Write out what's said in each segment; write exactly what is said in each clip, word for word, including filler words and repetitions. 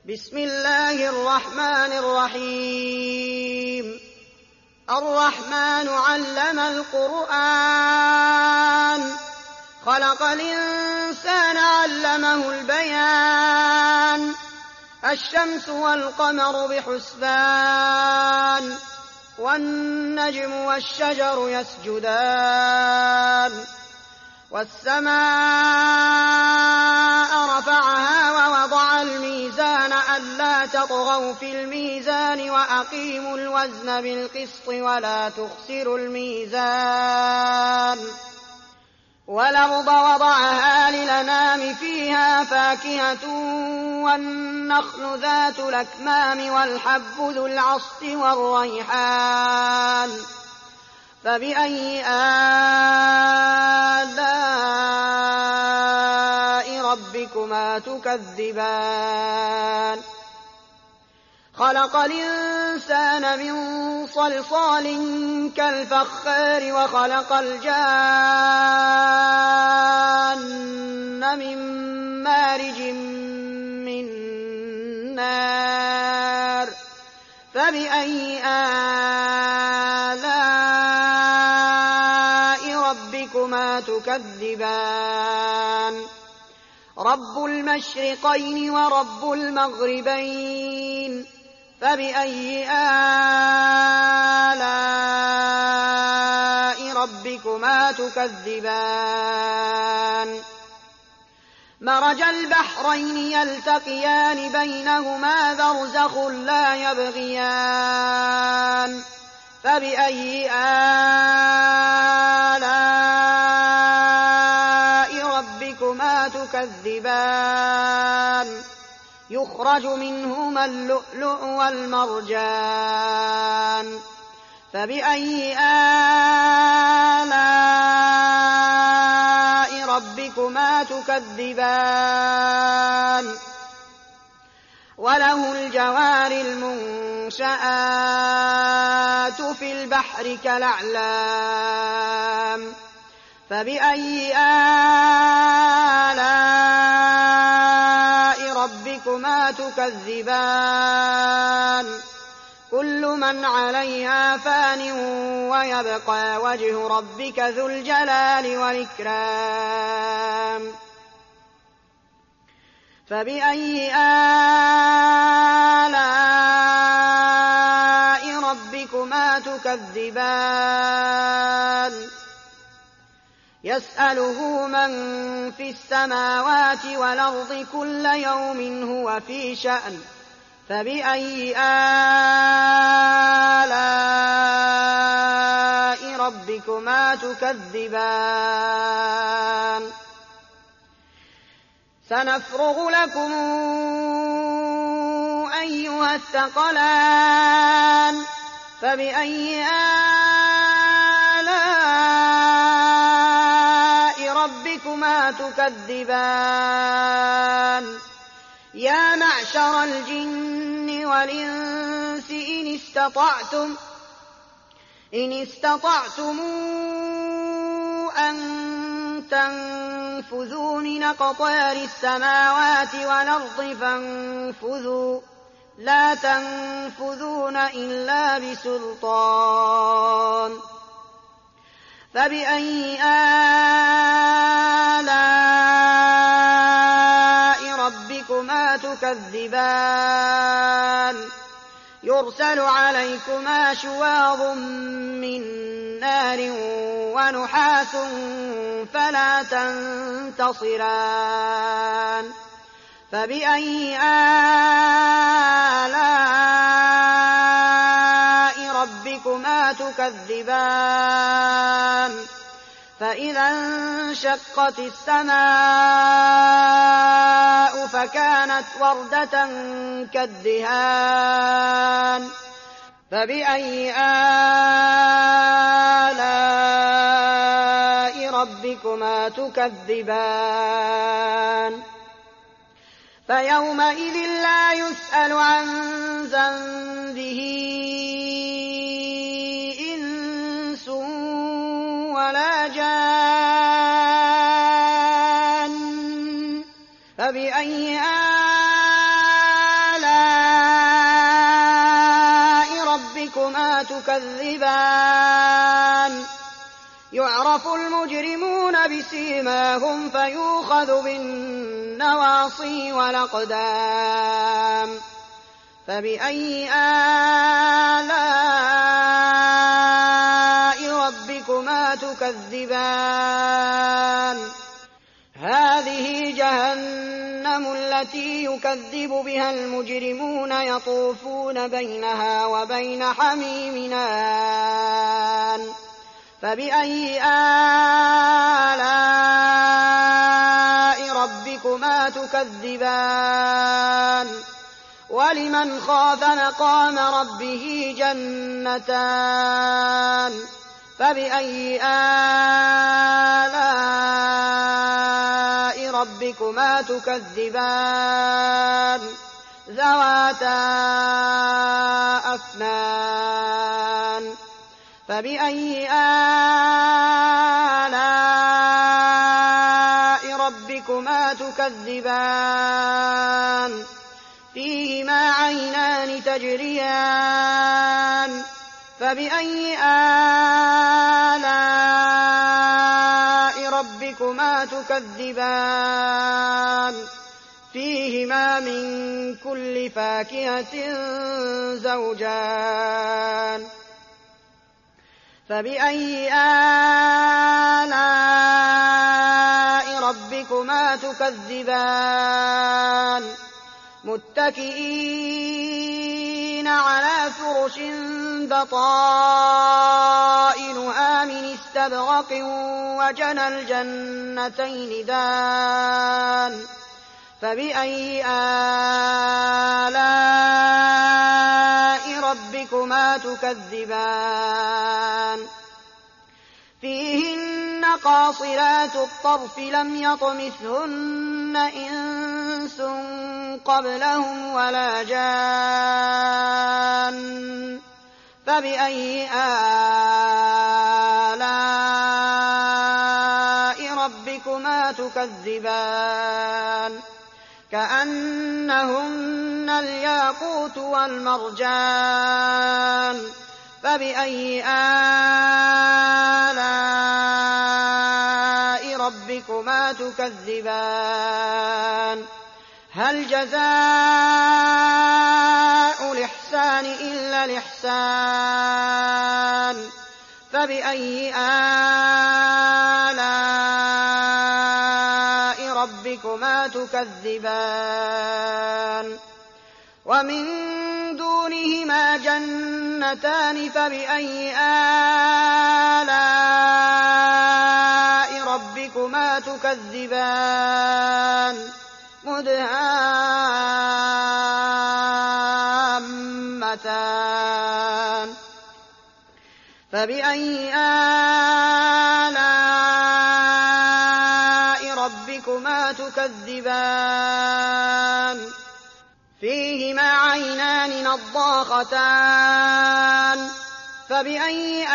بسم الله الرحمن الرحيم الرحمن علم القرآن خلق الإنسان علمه البيان الشمس والقمر بحسبان والنجم والشجر يسجدان والسماء رفعها ووضع الميزان ألا تطغوا في الميزان وأقيموا الوزن بالقسط ولا تخسروا الميزان والأرض وضعها للأنام فيها فاكهة والنخل ذات الأكمام والحب ذو العصف والريحان فبأي آلاء ربكما تكذبان خلق الإنسان من صلصال كالفخار وخلق الجان من مارج من نار فبأي آلاء ربكما تكذبان رب المشرقين ورب المغربين فبأي آلاء ربكما تكذبان مرج البحرين يلتقيان بينهما برزخ لا يبغيان فبأي آلاء ربكما تكذبان يخرج منهما اللؤلؤ والمرجان فبأي آلاء ربكما تكذبان وله الجوار المنشآت في البحر كالأعلام فبأي آلاء ربكما تكذبان كل من عليها فان ويبقى وجه ربك ذو الجلال والإكرام فبأي آلاء ربكما تكذبان يسأله من في السماوات والأرض كل يوم هو في شأن فبأي آلاء ربكما تكذبان سنفرغ لكم أيها الثقلان فبأي آلاء ربكما تكذبان يا معشر الجن والإنس إن استطعتم إن استطعتم أن تنفذوا من أقطار السماوات والأرض فانفذوا لا تنفذون إلا بسلطان فبأي آلاء ربكما تكذبان يرسل عليكما شواظ من نار ونحاس فلا تنتصران فبأي آلاء ربكما تكذبان فإذا انشقت السماء فكانت وردة كالدهان فبأي آلاء ربكما تكذبان فيومئذ لا يسأل عن ذنبه إنس ولا جان فبأي تكذبان يعرف المجرمون بسيماهم فيؤخذ بالنواصي والأقدام فبأي آلاء ربكما تكذبان هذه جهنم التي يكذب بها المجرمون يطوفون بينها وبين حميم آن فبأي آلاء ربكما تكذبان ولمن خاف مقام ربه جنتان فبأي آلاء ربكما تكذبان ذواتا أفنان فبأي آلاء ربكما تكذبان فيهما عينان تجريان فبأي آلاء ربكما تكذبان فيهما من كل فاكهة زوجان فبأي آلاء ربكما تكذبان متكئين على فرش بطائنها من استبرق وجنى الجنتين دان فبأي آلاء ربكما تكذبان فيهن قاصرات الطرف لم يطمثهن إنس قبلهم ولا جان فبأي آلاء ربكما تكذبان كأنهن الياقوت والمرجان فبأي آلاء ربكما تكذبان هل جزاء الإحسان إلا الإحسان فبأي آلاء ربكما تكذبان ومن دونهما جنتان فبأي آلاء ربكما تكذبان مدهامتان فبأي آلاء ربكما تكذبان فيهما عينان نضاختان فبأي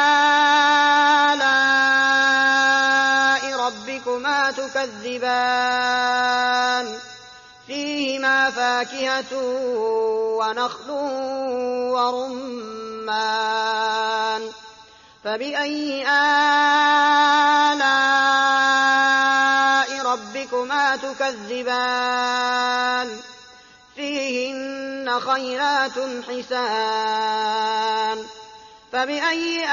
آلاء ربكما تكذبان فيهما فاكهة ونخل ورمان فبأي آلاء ربكما تكذبان فيهن خيرات حسان فبأي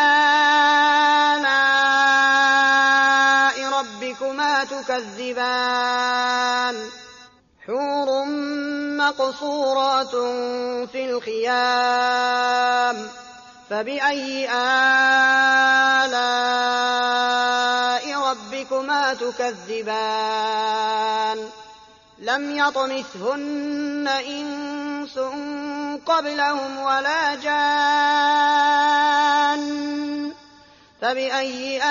آلاء ربكما تكذبان حور مقصورات في الخيام فبأي آلاء ربكما تكذبان لم يطمثهن إنس قبلهم ولا جان فبأي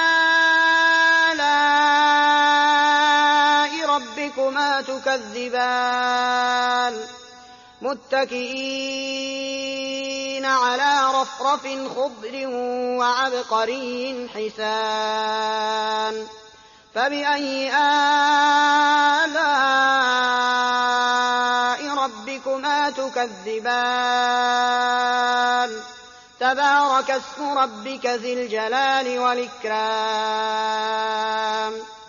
آلاء ربكما تكذبان متكئين على رفرف خضر وعبقري حسان فبأي آلاء ربكما تكذبان تبارك اسم ربك ذي الجلال والإكرام.